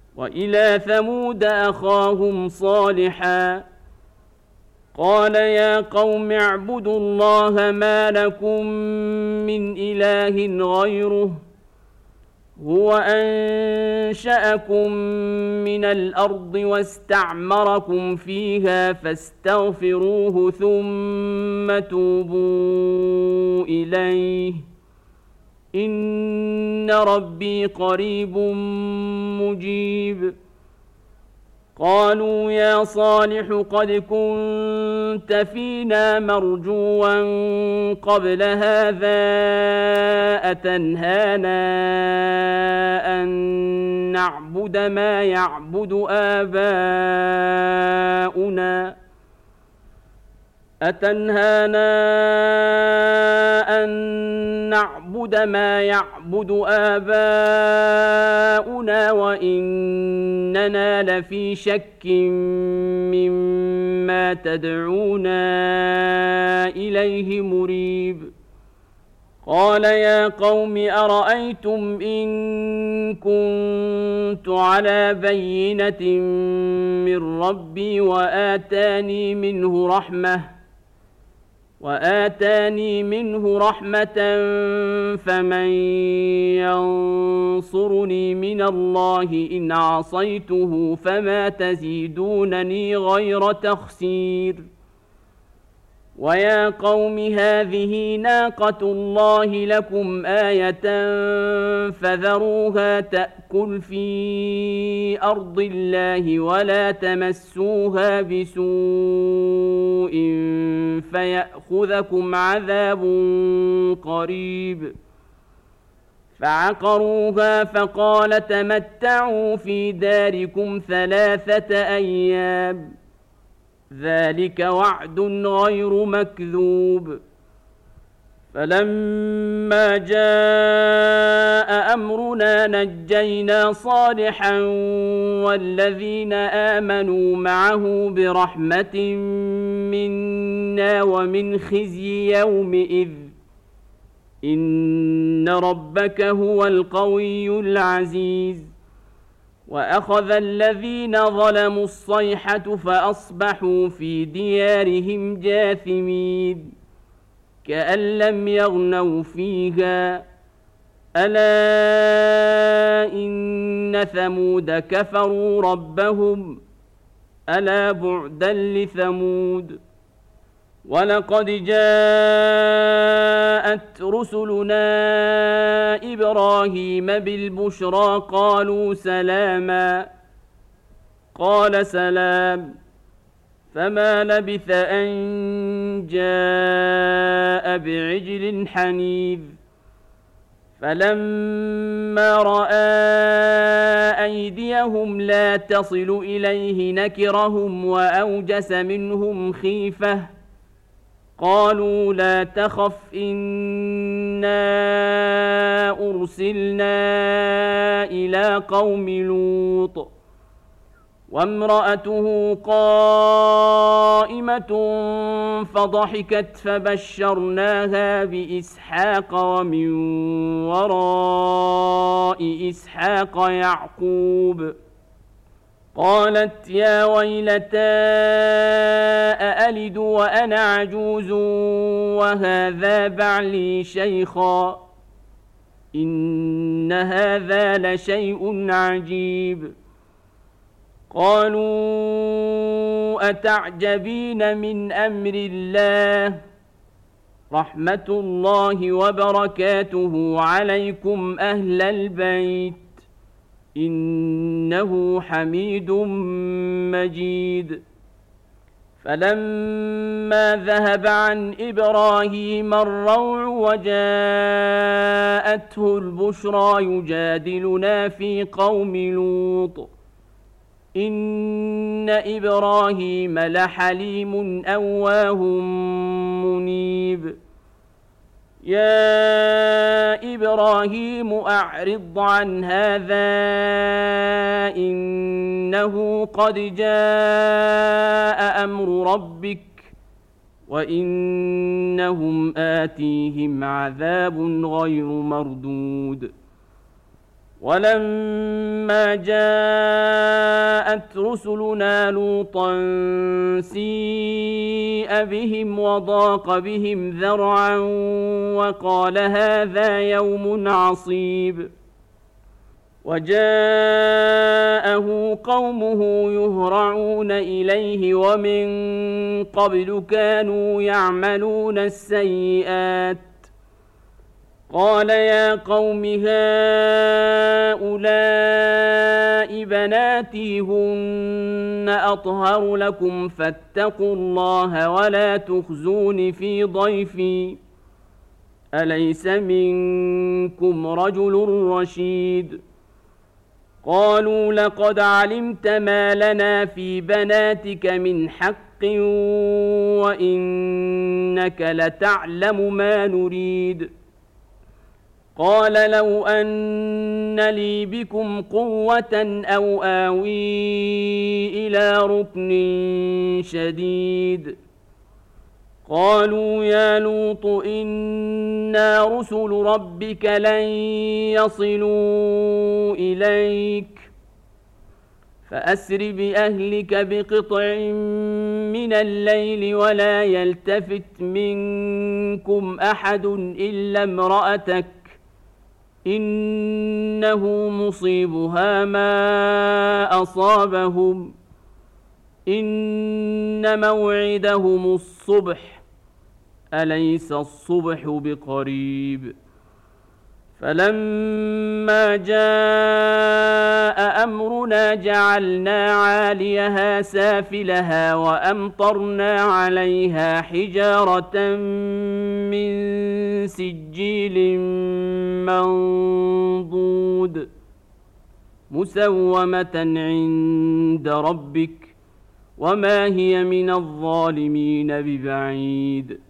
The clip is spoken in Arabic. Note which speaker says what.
Speaker 1: وإلى ثمود أخاهم صالحا قال يا قوم اعبدوا الله ما لكم من إله غيره هو أنشأكم من الأرض واستعمركم فيها فاستغفروه ثم توبوا إليه إن ربي قريب مجيب قالوا يا صالح قد كنت فينا مرجوا قبل هذا أتنهانا أن نعبد ما يعبد آباؤنا وإننا لفي شك مما تدعونا إليه مريب قال يا قوم أرأيتم إن كنت على بينة من ربي وآتاني منه رحمة فمن ينصرني من الله إن عصيته فما تزيدونني غير تخسير ويا قوم هذه ناقة الله لكم آية فذروها تأكل في أرض الله ولا تمسوها بسوء فيأخذكم عذاب قريب فعقروها فقال تمتعوا في داركم 3 أيام ذلك وعد غير مكذوب فلما جاء أمرنا نجينا صالحا والذين آمنوا معه برحمة منا ومن خزي يومئذ إن ربك هو القوي العزيز وأخذ الذين ظلموا الصيحة فأصبحوا في ديارهم جاثمين كأن لم يغنوا فيها ألا إن ثمود كفروا ربهم ألا بعدا لثمود ولقد جاءت رسلنا إبراهيم بالبشرى قالوا سلاما قال سلام فما لبث أن جاء بعجل حنيذ فلما رأى أيديهم لا تصل إليه نكرهم وأوجس منهم خيفة قالوا لا تخف إنا أرسلنا إلى قوم لوط وامرأته قائمة فضحكت فبشرناها بإسحاق ومن وراء إسحاق يعقوب قالت يا ويلتى أألد وأنا عجوز وهذا بعلي شيخا إن هذا لشيء عجيب قالوا أتعجبين من أمر الله رحمة الله وبركاته عليكم أهل البيت إنه حميد مجيد فلما ذهب عن إبراهيم الروع وجاءته البشرى يجادلنا في قوم لوط إن إبراهيم لحليم أواه منيب يا إبراهيم أعرض عن هذا إنه قد جاء أمر ربك وإنهم آتيهم عذاب غير مردود ولما جاءت رسلنا لوطا سيء بهم وضاق بهم ذرعا وقال هذا يوم عصيب وجاءه قومه يهرعون إليه ومن قبل كانوا يعملون السيئات قال يا قوم هؤلاء بناتي هن أطهر لكم فاتقوا الله ولا تخزون في ضيفي أليس منكم رجل رشيد قالوا لقد علمت ما لنا في بناتك من حق وإنك لتعلم ما نريد قال لو أن لي بكم قوة أو آوي إلى ركن شديد قالوا يا لوط إنا رسل ربك لن يصلوا إليك فأسر بأهلك بقطع من الليل ولا يلتفت منكم أحد إلا امرأتك إنه مصيبها ما أصابهم إن موعدهم الصبح أليس الصبح بقريب فلما جاء أمرنا جعلنا عاليها سافلها وأمطرنا عليها حجارة من سجيل منضود مسومة عند ربك وما هي من الظالمين ببعيد